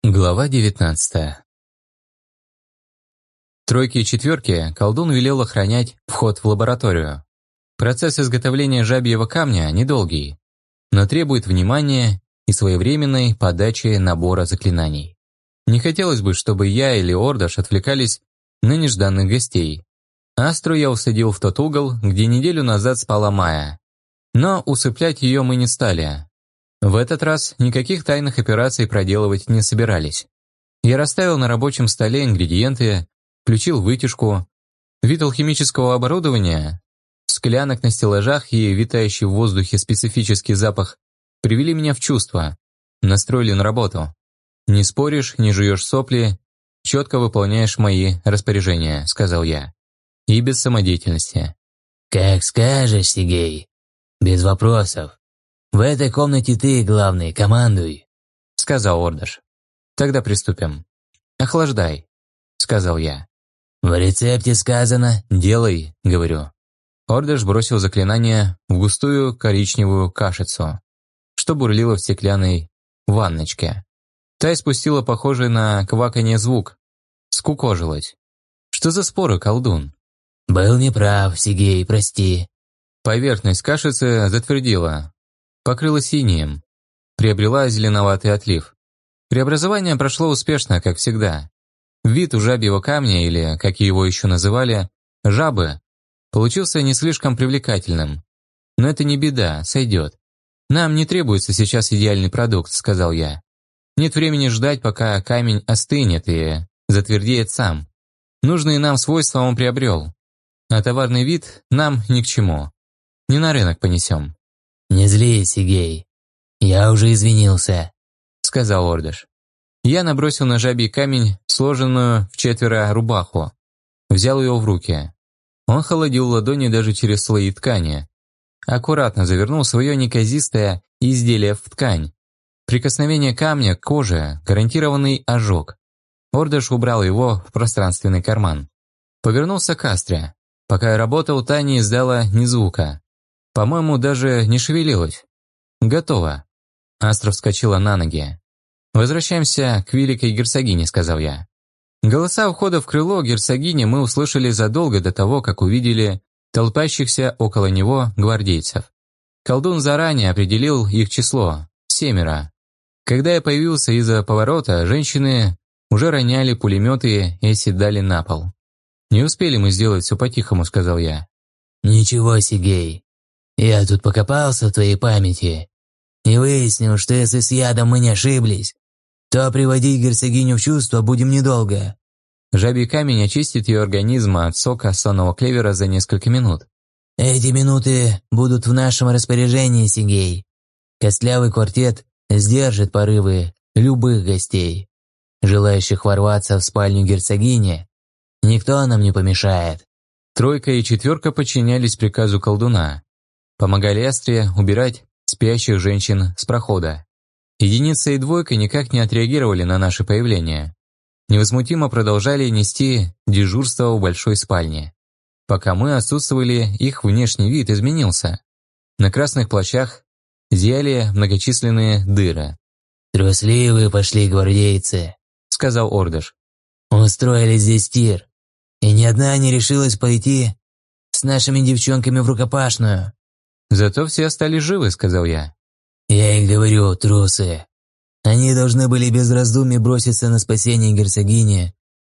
Глава 19. Тройки и четверки колдун велел охранять вход в лабораторию. Процесс изготовления жабьего камня недолгий, но требует внимания и своевременной подачи набора заклинаний. Не хотелось бы, чтобы я или Ордаш отвлекались на нежданных гостей. Астру я усадил в тот угол, где неделю назад спала Майя. Но усыплять ее мы не стали. В этот раз никаких тайных операций проделывать не собирались. Я расставил на рабочем столе ингредиенты, включил вытяжку. Вид алхимического оборудования, склянок на стеллажах и витающий в воздухе специфический запах привели меня в чувство, настроили на работу. «Не споришь, не жуешь сопли, четко выполняешь мои распоряжения», — сказал я. И без самодеятельности. «Как скажешь, Сигей. Без вопросов. В этой комнате ты, главный, командуй», — сказал Ордаш. «Тогда приступим». «Охлаждай», — сказал я. «В рецепте сказано». «Делай», — говорю. Ордаш бросил заклинание в густую коричневую кашицу, что бурлило в стеклянной ванночке. Та испустила похожий на кваканье звук. Скукожилась. «Что за споры, колдун?» «Был неправ, Сигей, прости». Поверхность кашицы затвердила, покрылась синим, приобрела зеленоватый отлив. Преобразование прошло успешно, как всегда. Вид у жабьего камня, или, как его еще называли, жабы, получился не слишком привлекательным. Но это не беда, сойдет. «Нам не требуется сейчас идеальный продукт», — сказал я. «Нет времени ждать, пока камень остынет и затвердеет сам. Нужные нам свойства он приобрел. А товарный вид нам ни к чему. Не на рынок понесем». «Не злись, Сигей. Я уже извинился», — сказал Ордаш. Я набросил на жабий камень сложенную вчетверо рубаху. Взял ее в руки. Он холодил ладони даже через слои ткани. Аккуратно завернул свое неказистое изделие в ткань. Прикосновение камня к коже — гарантированный ожог. Ордаш убрал его в пространственный карман. Повернулся к Астре. Пока я работал, та не издала ни звука. По-моему, даже не шевелилась. «Готово». Астра вскочила на ноги. «Возвращаемся к великой герцогине», — сказал я. Голоса у входа в крыло герцогини мы услышали задолго до того, как увидели толпящихся около него гвардейцев. Колдун заранее определил их число — 7. Когда я появился из-за поворота, женщины уже роняли пулеметы и оседали на пол. «Не успели мы сделать все по-тихому», — сказал я. «Ничего, Сигей. Я тут покопался в твоей памяти и выяснил, что если с ядом мы не ошиблись, то приводить герцогиню в чувство будем недолго». Жабий камень очистит ее организм от сока сонного клевера за несколько минут. «Эти минуты будут в нашем распоряжении, Сигей. Костлявый квартет сдержит порывы любых гостей, желающих ворваться в спальню герцогини. Никто нам не помешает». Тройка и четверка подчинялись приказу колдуна. Помогали Астре убирать спящих женщин с прохода. Единица и двойка никак не отреагировали на наше появление. Невозмутимо продолжали нести дежурство в большой спальне. Пока мы отсутствовали, их внешний вид изменился. На красных плащах зияли многочисленные дыры. «Трусливые пошли гвардейцы», — сказал Ордаш. «Устроили здесь тир, и ни одна не решилась пойти с нашими девчонками в рукопашную». «Зато все остались живы», — сказал я. «Я и говорю, трусы. Они должны были без раздумий броситься на спасение герцогини,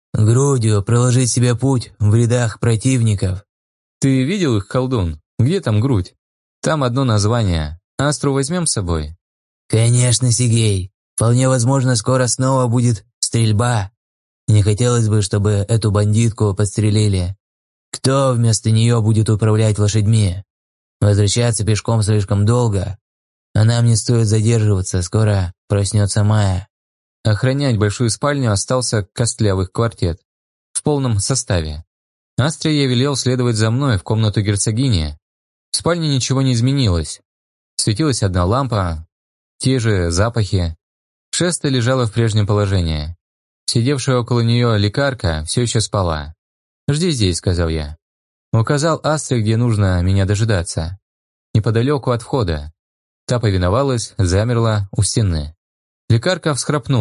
грудью проложить себе путь в рядах противников». «Ты видел их, колдун? Где там грудь? Там одно название. Астру возьмем с собой?» «Конечно, Сигей. Вполне возможно, скоро снова будет стрельба. Не хотелось бы, чтобы эту бандитку подстрелили. Кто вместо нее будет управлять лошадьми? Возвращаться пешком слишком долго. А нам не стоит задерживаться, скоро проснется Майя». Охранять большую спальню остался костлявый квартет. В полном составе. Астре я велел следовать за мной в комнату герцогини. В спальне ничего не изменилось. Светилась одна лампа, те же запахи. Шеста лежала в прежнем положении. Сидевшая около нее лекарка все еще спала. «Жди здесь», — сказал я. Указал Астре, где нужно меня дожидаться. Неподалеку от входа. Та повиновалась, замерла у стены. Лекарка всхрапнула.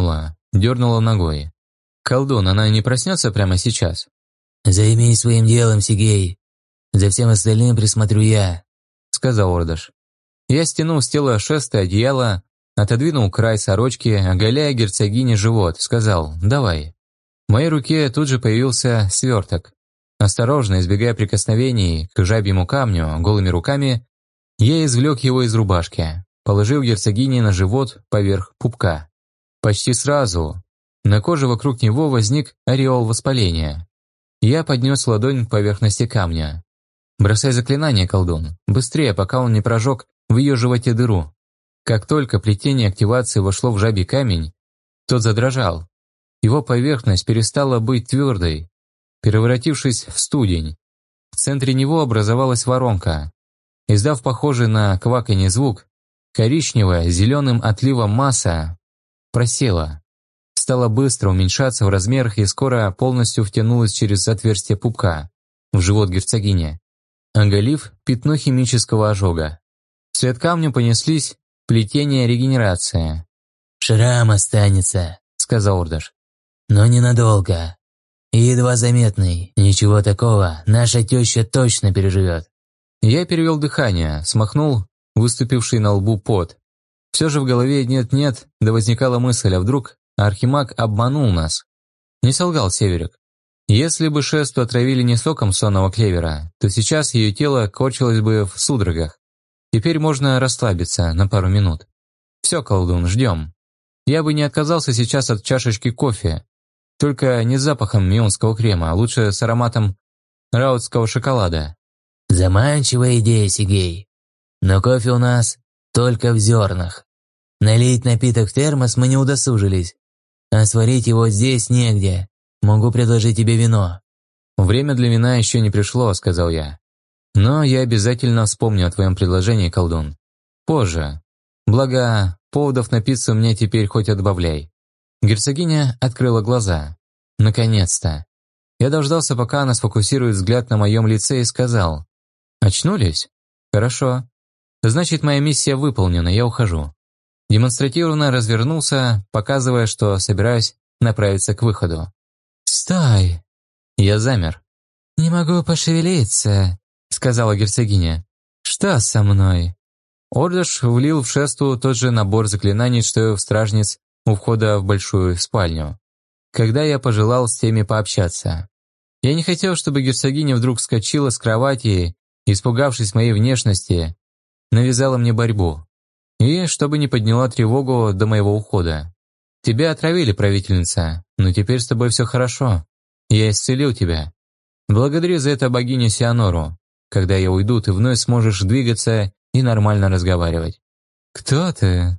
дернула ногой. «Колдун, она не проснется прямо сейчас?» «Займись своим делом, Сигей. За всем остальным присмотрю я», — сказал Ордаш. Я стянул с тела шест и одеяло, отодвинул край сорочки, оголяя герцогине живот, сказал «давай». В моей руке тут же появился сверток. Осторожно, избегая прикосновений к жабьему камню, голыми руками, я извлек его из рубашки, положил герцогине на живот поверх пупка. Почти сразу на коже вокруг него возник ореол воспаления. Я поднес ладонь к поверхности камня. «Бросай заклинание, колдун, быстрее, пока он не прожег в ее животе дыру». Как только плетение активации вошло в жабий камень, тот задрожал. Его поверхность перестала быть твердой, превратившись в студень. В центре него образовалась воронка. Издав похожий на кваканье звук, коричневая с зеленым отливом масса просела. Стала быстро уменьшаться в размерах и скоро полностью втянулась через отверстие пупка в живот герцогини, оголив пятно химического ожога. Вслед камню понеслись плетения регенерации. «Шрам останется», — сказал Ордаш. «но ненадолго. И едва заметный. Ничего такого наша теща точно переживет». Я перевел дыхание, смахнул выступивший на лбу пот. Все же в голове нет-нет, да возникала мысль, а вдруг архимаг обманул нас. Не солгал Северик. Если бы Шесту отравили не соком сонного клевера, то сейчас ее тело корчилось бы в судорогах. Теперь можно расслабиться на пару минут. Все, колдун, ждем. Я бы не отказался сейчас от чашечки кофе. Только не с запахом мионского крема, а лучше с ароматом раутского шоколада. «Заманчивая идея, Сигей. Но кофе у нас только в зернах. Налить напиток в термос мы не удосужились. А сварить его здесь негде. Могу предложить тебе вино». «Время для вина еще не пришло», — сказал я. «Но я обязательно вспомню о твоем предложении, колдун. Позже. Благо, поводов напиться мне теперь хоть отбавляй». Герцогиня открыла глаза. Наконец-то. Я дождался, пока она сфокусирует взгляд на моем лице и сказал: «Очнулись? Хорошо. Значит, моя миссия выполнена, я ухожу». Демонстративно развернулся, показывая, что собираюсь направиться к выходу. «Стой!» Я замер. «Не могу пошевелиться», — сказала герцогиня. «Что со мной?» Ордаш влил в Шесту тот же набор заклинаний, что и в стражниц у входа в большую спальню, когда я пожелал с теми пообщаться. Я не хотел, чтобы герцогиня вдруг вскочила с кровати и, испугавшись моей внешности, навязала мне борьбу. И чтобы не подняла тревогу до моего ухода. «Тебя отравили, правительница, но теперь с тобой все хорошо. Я исцелил тебя. Благодари за это богиню Сианору. Когда я уйду, ты вновь сможешь двигаться и нормально разговаривать». «Кто ты?»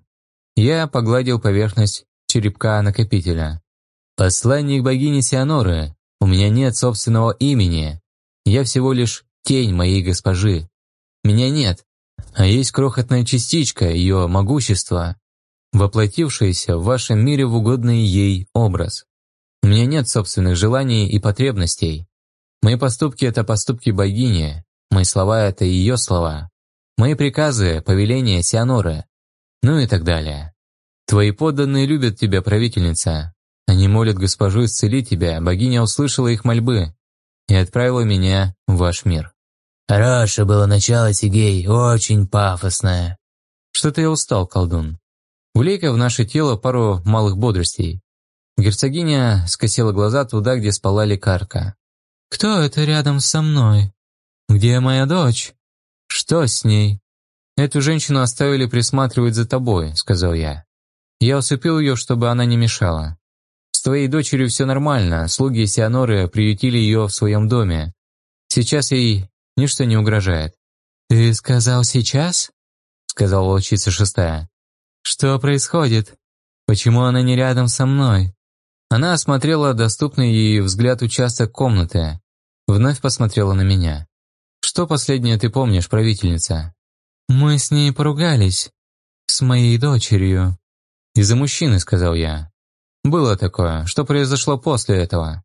Я погладил поверхность черепка накопителя. «Посланник богини Сианоры. У меня нет собственного имени. Я всего лишь тень моей госпожи. Меня нет, а есть крохотная частичка ее могущества, воплотившаяся в вашем мире в угодный ей образ. У меня нет собственных желаний и потребностей. Мои поступки – это поступки богини, мои слова – это ее слова, мои приказы – повеления Сианоры, ну и так далее. Твои подданные любят тебя, правительница. Они молят госпожу исцелить тебя, богиня услышала их мольбы и отправила меня в ваш мир». «Хорошее было начало, Сигей, очень пафосное». «Что-то я устал, колдун. Влей-ка в наше тело пару малых бодростей». Герцогиня скосила глаза туда, где спала лекарка. «Кто это рядом со мной? Где моя дочь? Что с ней?» «Эту женщину оставили присматривать за тобой», — сказал я. «Я усыпил ее, чтобы она не мешала. С твоей дочерью все нормально, слуги Сианоры приютили ее в своем доме. Сейчас ей ничто не угрожает». «Ты сказал сейчас?» — сказала волчица шестая. «Что происходит? Почему она не рядом со мной?» Она осмотрела доступный ей взгляд участок комнаты, вновь посмотрела на меня. «Что последнее ты помнишь, правительница?» «Мы с ней поругались. С моей дочерью». «Из-за мужчины», — сказал я. «Было такое. Что произошло после этого?»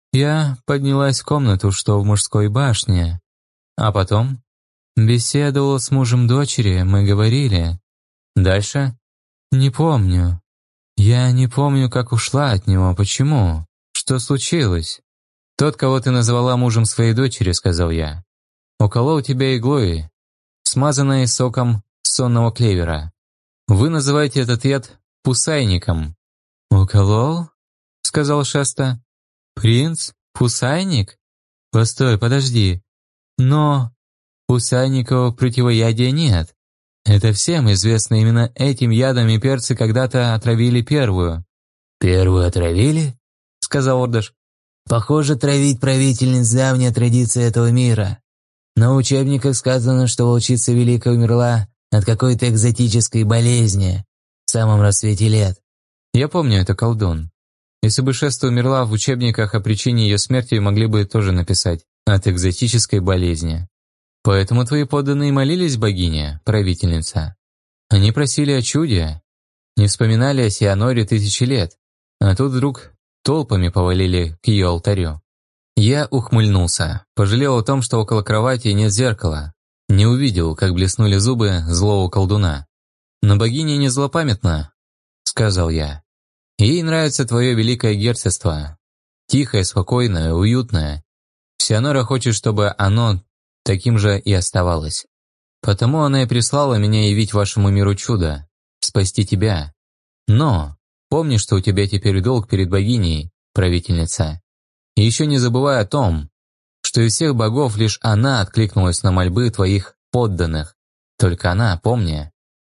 «Я поднялась в комнату, что в мужской башне. А потом?» «Беседовала с мужем дочери, мы говорили». «Дальше?» «Не помню». «Я не помню, как ушла от него. Почему? Что случилось?» «Тот, кого ты назвала мужем своей дочери», — сказал я, «уколол тебя иглой, смазанной соком сонного клевера. Вы называете этот яд пусайником». «Уколол?» — сказал Шеста. «Принц? Пусайник? Постой, подожди. Но пусайникового противоядия нет. Это всем известно, именно этим ядом и перцы когда-то отравили первую». «Первую отравили?» — сказал Ордаш. «Похоже, травить правительниц давняя традиция этого мира. На учебниках сказано, что волчица Великая умерла от какой-то экзотической болезни в самом расцвете лет». «Я помню, это колдун. Если бы Шеста умерла, в учебниках о причине ее смерти могли бы тоже написать «от экзотической болезни». Поэтому твои подданные молились богине, правительница. Они просили о чуде, не вспоминали о Сианоре 1000 лет, а тут вдруг толпами повалили к ее алтарю». Я ухмыльнулся, пожалел о том, что около кровати нет зеркала, не увидел, как блеснули зубы злого колдуна. «Но богиня не злопамятна», — сказал я. «Ей нравится твое великое герцогство. Тихое, спокойное, уютное. Сианора хочет, чтобы оно таким же и оставалось. Потому она и прислала меня явить вашему миру чудо, спасти тебя. Но помни, что у тебя теперь долг перед богиней, правительница. И еще не забывай о том, что из всех богов лишь она откликнулась на мольбы твоих подданных. Только она, помни».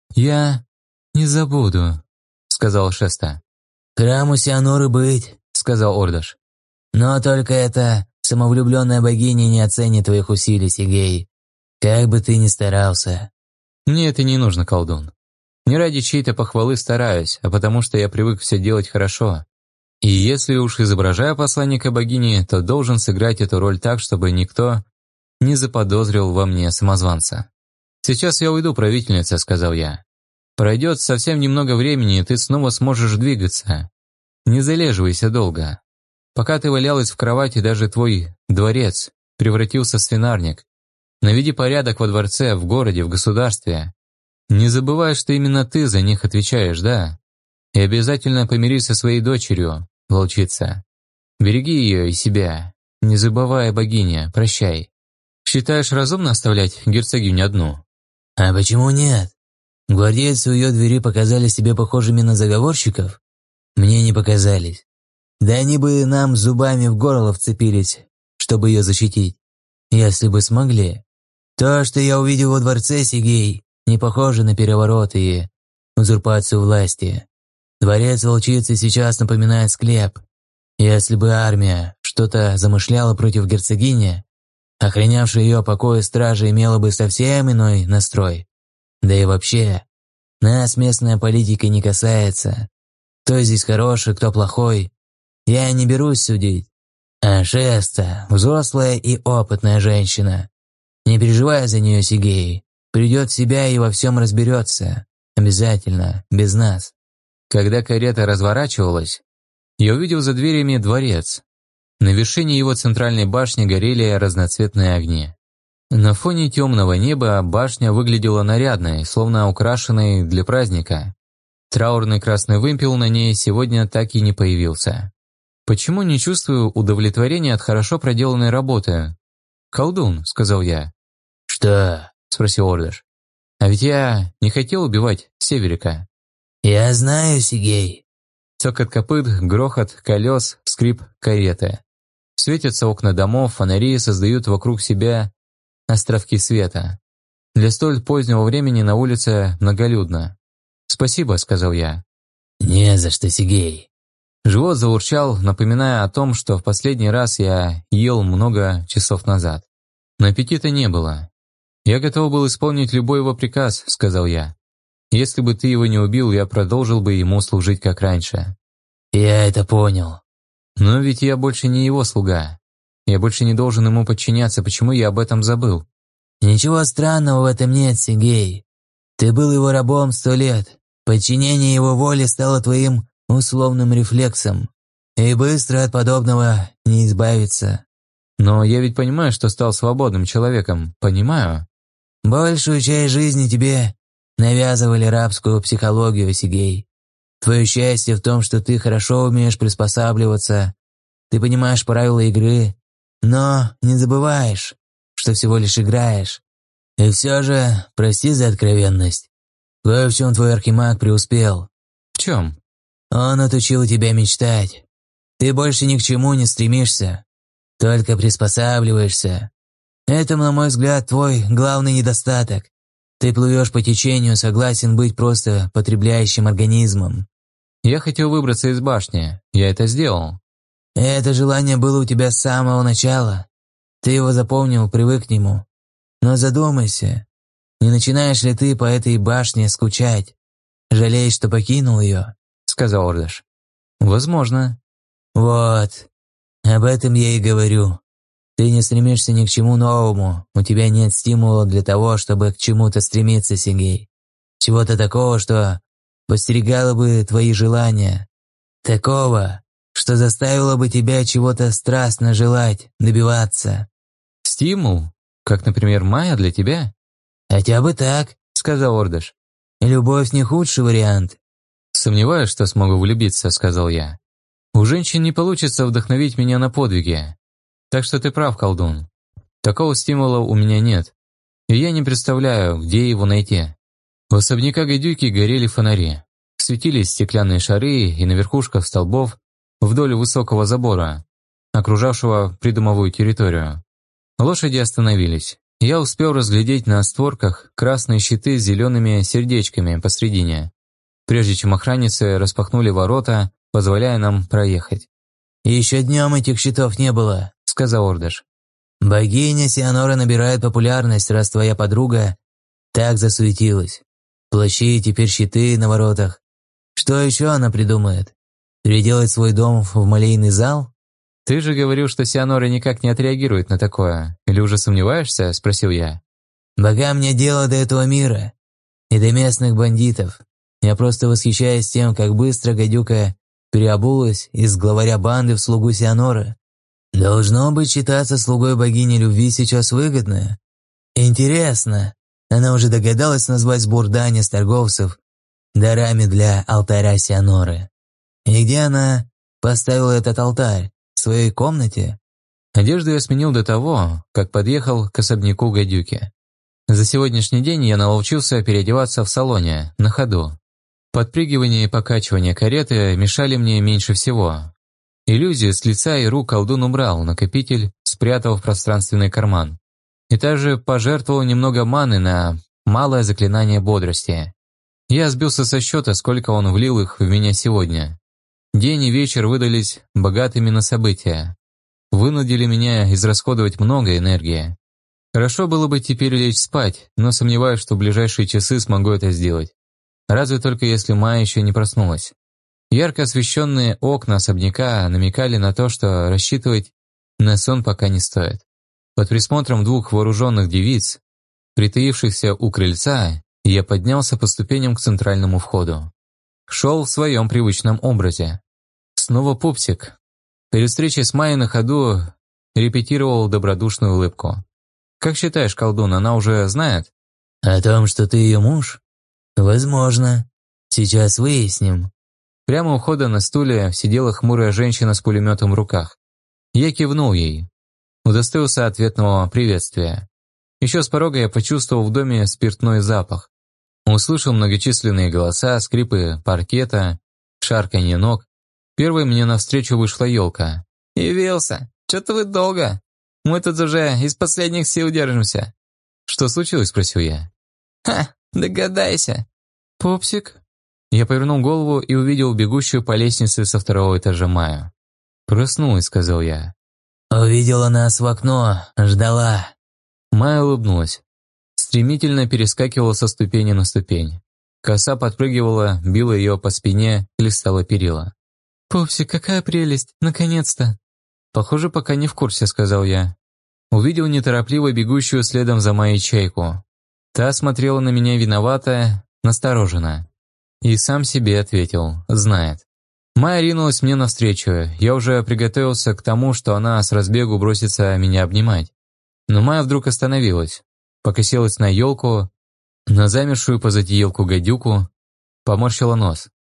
«Я не забуду», — сказал Шеста. «Храму Сианоры быть», — сказал Ордаш. «Но только эта самовлюбленная богиня не оценит твоих усилий, Сигей. Как бы ты ни старался». «Мне это не нужно, колдун. Не ради чьей-то похвалы стараюсь, а потому что я привык все делать хорошо. И если уж изображаю посланника богини, то должен сыграть эту роль так, чтобы никто не заподозрил во мне самозванца». «Сейчас я уйду, правительница», — сказал я. «Пройдет совсем немного времени, и ты снова сможешь двигаться. Не залеживайся долго. Пока ты валялась в кровати, даже твой дворец превратился в свинарник. Наведи порядок во дворце, в городе, в государстве. Не забывай, что именно ты за них отвечаешь, да? И обязательно помирись со своей дочерью, волчица. Береги ее и себя. Не забывай, богиня, прощай. Считаешь разумно оставлять герцогиню одну?» «А почему нет? Гвардейцы у ее двери показались тебе похожими на заговорщиков? Мне не показались. Да они бы нам зубами в горло вцепились, чтобы ее защитить, если бы смогли. То, что я увидел во дворце, Сигей, не похоже на переворот и узурпацию власти. Дворец волчицы сейчас напоминает склеп. Если бы армия что-то замышляла против герцогини, охранявшая ее покои стража имела бы совсем иной настрой. Да и вообще, нас местная политика не касается. Кто здесь хороший, кто плохой, я не берусь судить. А Шеста, взрослая и опытная женщина. Не переживай за нее, Сигей. Придет в себя и во всем разберется. Обязательно, без нас». Когда карета разворачивалась, я увидел за дверями дворец. На вершине его центральной башни горели разноцветные огни. На фоне темного неба башня выглядела нарядной, словно украшенной для праздника. Траурный красный вымпел на ней сегодня так и не появился. Почему не чувствую удовлетворения от хорошо проделанной работы? «Колдун», — сказал я. «Что?» — спросил Ордаш. «А ведь я не хотел убивать Северика». «Я знаю, Сигей». Цокот копыт, грохот колес, скрип кареты. Светятся окна домов, фонари создают вокруг себя островки света. Для столь позднего времени на улице многолюдно. «Спасибо», — сказал я. «Не за что, Сигей». Живот заурчал, напоминая о том, что в последний раз я ел много часов назад. Но аппетита не было. «Я готов был исполнить любой его приказ», — сказал я. «Если бы ты его не убил, я продолжил бы ему служить как раньше». «Я это понял». «Но ведь я больше не его слуга. Я больше не должен ему подчиняться, почему я об этом забыл?» «Ничего странного в этом нет, Сигей. Ты был его рабом 100 лет. Подчинение его воле стало твоим условным рефлексом. И быстро от подобного не избавиться». «Но я ведь понимаю, что стал свободным человеком. Понимаю». «Большую часть жизни тебе навязывали рабскую психологию, Сигей. Твое счастье в том, что ты хорошо умеешь приспосабливаться, ты понимаешь правила игры, но не забываешь, что всего лишь играешь. И все же, прости за откровенность, кое в чем твой архимаг преуспел. В чем? Он отучил тебя мечтать. Ты больше ни к чему не стремишься, только приспосабливаешься. Это, на мой взгляд, твой главный недостаток. Ты плывешь по течению, согласен быть просто потребляющим организмом. Я хотел выбраться из башни. Я это сделал. Это желание было у тебя с самого начала. Ты его запомнил, привык к нему. Но задумайся, не начинаешь ли ты по этой башне скучать? Жалеешь, что покинул ее? Сказал Ордыш. Возможно. Вот, об этом я и говорю. Ты не стремишься ни к чему новому, у тебя нет стимула для того, чтобы к чему-то стремиться, Сергей. Чего-то такого, что подстерегало бы твои желания. Такого, что заставило бы тебя чего-то страстно желать, добиваться. Стимул? Как, например, Майя для тебя? Хотя бы так, Сказал Ордыш. любовь не худший вариант. Сомневаюсь, что смогу влюбиться, сказал я. У женщин не получится вдохновить меня на подвиги. Так что ты прав, колдун. Такого стимула у меня нет. И я не представляю, где его найти. У особняка гадюки горели фонари. Светились стеклянные шары и на верхушках столбов вдоль высокого забора, окружавшего придомовую территорию. Лошади остановились. Я успел разглядеть на створках красные щиты с зелеными сердечками посредине, прежде чем охранницы распахнули ворота, позволяя нам проехать. И еще днем этих щитов не было, Сказал Ордыш. Богиня Сианора набирает популярность, раз твоя подруга так засуетилась. Плащи, теперь щиты на воротах. Что еще она придумает? Переделать свой дом в молельный зал? «Ты же говорил, что Сианора никак не отреагирует на такое. Или уже сомневаешься?» – спросил я. Богам нет дела до этого мира. И до местных бандитов. Я просто восхищаюсь тем, как быстро гадюка переобулась из главаря банды в слугу Сианоры. Должно быть, считаться слугой богини любви сейчас выгодно. Интересно, она уже догадалась назвать сбор дани с торговцев дарами для алтаря Сианоры. И где она поставила этот алтарь? В своей комнате? Одежду я сменил до того, как подъехал к особняку гадюки. За сегодняшний день я наловчился переодеваться в салоне, на ходу. Подпрыгивание и покачивание кареты мешали мне меньше всего. Иллюзию с лица и рук колдун убрал, накопитель спрятал в пространственный карман. И также пожертвовал немного маны на малое заклинание бодрости. Я сбился со счета, сколько он влил их в меня сегодня. День и вечер выдались богатыми на события. Вынудили меня израсходовать много энергии. Хорошо было бы теперь лечь спать, но сомневаюсь, что в ближайшие часы смогу это сделать. Разве только если Майя еще не проснулась. Ярко освещенные окна особняка намекали на то, что рассчитывать на сон пока не стоит. Под присмотром двух вооруженных девиц, притаившихся у крыльца, я поднялся по ступеням к центральному входу. Шел в своем привычном образе. Снова пупсик. Перед встречей с Майей на ходу репетировал добродушную улыбку. «Как считаешь, колдун, она уже знает?» О том, что ты ее муж? Возможно. Сейчас выясним. Прямо у входа на стуле сидела хмурая женщина с пулеметом в руках. Я кивнул ей. Удостоился ответного приветствия. Еще с порога я почувствовал в доме спиртной запах. Услышал многочисленные голоса, скрипы паркета, шарканье ног. Первой мне навстречу вышла елка. «Явился! Чё-то вы долго. Мы тут уже из последних сил держимся». «Что случилось?» – спросил я. «Ха, догадайся». «Пупсик?» Я повернул голову и увидел бегущую по лестнице со второго этажа Майю. «Проснулась», – сказал я. Увидела нас в окно, ждала. Майя улыбнулась. Стремительно перескакивала со ступени на ступень. Коса подпрыгивала, била ее по спине, хлестала перила. «Пупсик, какая прелесть! Наконец-то!» «Похоже, пока не в курсе», — сказал я. Увидел неторопливо бегущую следом за Майей чайку. Та смотрела на меня виновато, настороженно. И сам себе ответил, знает. Майя ринулась мне навстречу, я уже приготовился к тому, что она с разбегу бросится меня обнимать. Но Майя вдруг остановилась, покосилась на елку, на замершую позади елку гадюку, поморщила нос.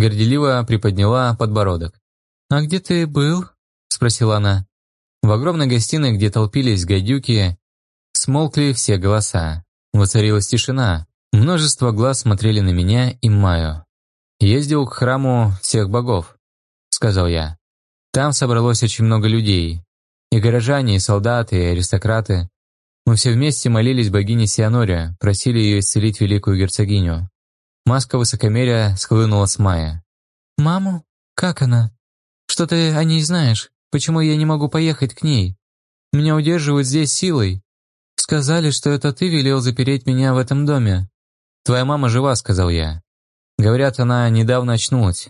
горделиво приподняла подбородок. «А где ты был?» – спросила она. В огромной гостиной, где толпились гадюки, смолкли все голоса. Воцарилась тишина. Множество глаз смотрели на меня и Майю. «Ездил к храму всех богов», – сказал я. «Там собралось очень много людей. И горожане, и солдаты, и аристократы. Мы все вместе молились богине Сианоре, просили ее исцелить великую герцогиню». Маска высокомерия схлынула с Майи. «Маму? Как она? Что ты о ней знаешь? Почему я не могу поехать к ней? Меня удерживают здесь силой. Сказали, что это ты велел запереть меня в этом доме». «Твоя мама жива», — сказал я. «Говорят, она недавно очнулась.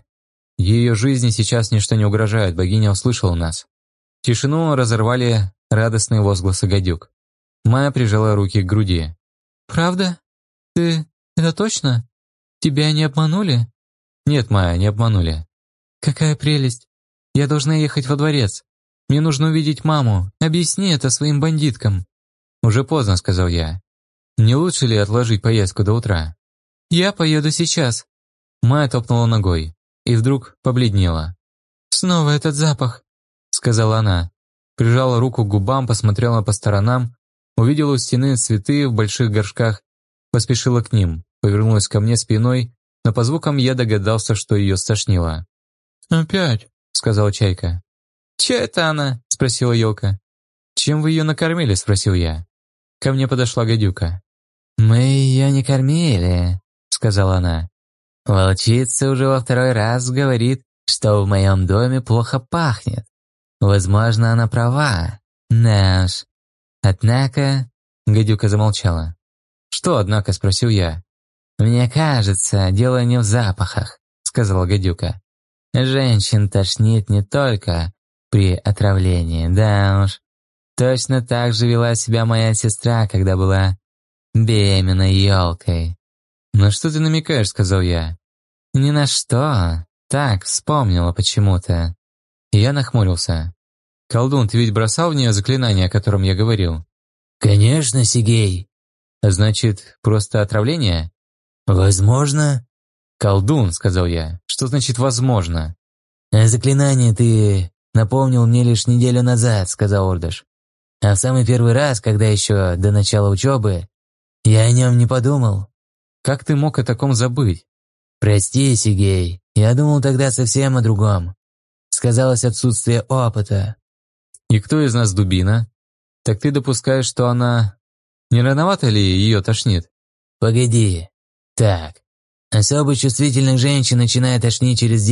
Ее жизни сейчас ничто не угрожает, богиня услышала нас». Тишину разорвали радостные возгласы гадюк. Майя прижала руки к груди. «Правда? Ты... это точно? Тебя не обманули?» «Нет, Майя, не обманули». «Какая прелесть! Я должна ехать во дворец. Мне нужно увидеть маму. Объясни это своим бандиткам». «Уже поздно», — сказал я. «Не лучше ли отложить поездку до утра?» «Я поеду сейчас». Майя топнула ногой и вдруг побледнела. «Снова этот запах», — сказала она. Прижала руку к губам, посмотрела по сторонам, увидела у стены цветы в больших горшках, поспешила к ним, повернулась ко мне спиной, но по звукам я догадался, что ее стошнило. «Опять», — сказала Чайка. «Че это она?» — спросила Елка. «Чем вы ее накормили?» — спросил я. Ко мне подошла гадюка. «Мы ее не кормили», — сказала она. «Волчица уже во второй раз говорит, что в моем доме плохо пахнет. Возможно, она права. Да уж. Однако...» Гадюка замолчала. «Что, однако?» — спросил я. «Мне кажется, дело не в запахах», — сказала гадюка. «Женщин тошнит не только при отравлении, да уж. Точно так же вела себя моя сестра, когда была беременной елкой». «На что ты намекаешь?» — сказал я. «Ни на что. Так, вспомнила почему-то». Я нахмурился. «Колдун, ты ведь бросал в нее заклинание, о котором я говорил?» «Конечно, Сигей». «Значит, просто отравление?» «Возможно». «Колдун», — сказал я. «Что значит «возможно»?» «Заклинание ты напомнил мне лишь неделю назад», — сказал Ордыш. «А в самый первый раз, когда еще до начала учебы, я о нем не подумал». «Как ты мог о таком забыть?» «Прости, Сигей, я думал тогда совсем о другом. Сказалось отсутствие опыта». «И кто из нас дубина? Так ты допускаешь, что она... Не рановато ли ее тошнит?» «Погоди. Так. Особо чувствительных женщин начинает тошнить через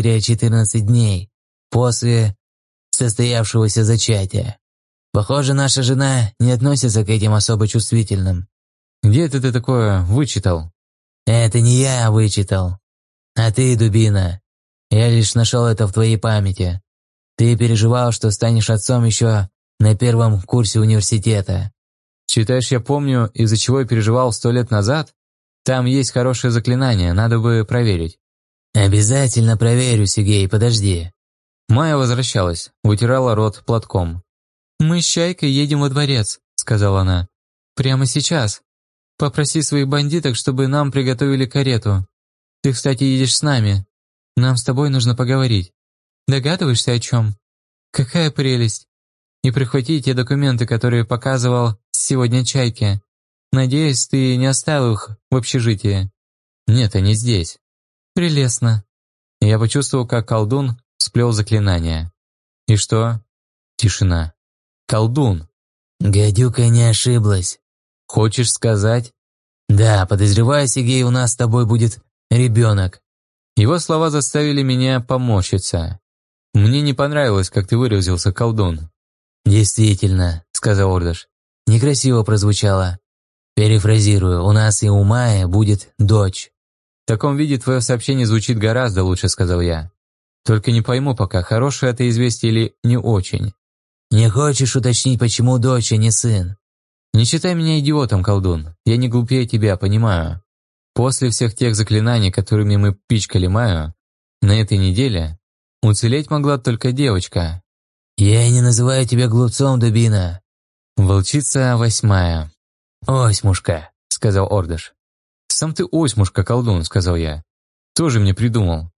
10-14 дней после состоявшегося зачатия. Похоже, наша жена не относится к этим особо чувствительным». «Где это ты такое вычитал?» «Это не я вычитал, а ты, дубина. Я лишь нашел это в твоей памяти. Ты переживал, что станешь отцом еще на первом курсе университета». «Считаешь, я помню, из-за чего я переживал 100 лет назад? Там есть хорошее заклинание, надо бы проверить». «Обязательно проверю, Сигей, подожди». Майя возвращалась, вытирала рот платком. «Мы с Чайкой едем во дворец», — сказала она. «Прямо сейчас. Попроси своих бандиток, чтобы нам приготовили карету. Ты, кстати, едешь с нами. Нам с тобой нужно поговорить. Догадываешься, о чем? Какая прелесть. И прихвати те документы, которые показывал сегодня Чайке. Надеюсь, ты не оставил их в общежитии». «Нет, они здесь». «Прелестно». Я почувствовал, как колдун сплел заклинание. «И что?» Тишина. «Колдун». «Гадюка не ошиблась». «Хочешь сказать?» «Да, подозреваю, Сигей, у нас с тобой будет ребенок». Его слова заставили меня поморщиться. «Мне не понравилось, как ты выразился, колдун». «Действительно», — сказал Ордыш. «Некрасиво прозвучало. Перефразирую, у нас и у Майи будет дочь». «В таком виде твое сообщение звучит гораздо лучше», — сказал я. «Только не пойму пока, хорошее это известие или не очень». «Не хочешь уточнить, почему дочь, а не сын?» «Не считай меня идиотом, колдун. Я не глупее тебя, понимаю. После всех тех заклинаний, которыми мы пичкали Майю, на этой неделе уцелеть могла только девочка». «Я и не называю тебя глупцом, дубина». «Волчица 8. «Осьмушка», — сказал Ордыш. «Сам ты осьмушка, колдун», — сказал я. «Тоже мне придумал.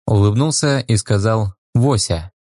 улыбнулся и сказал «Вося».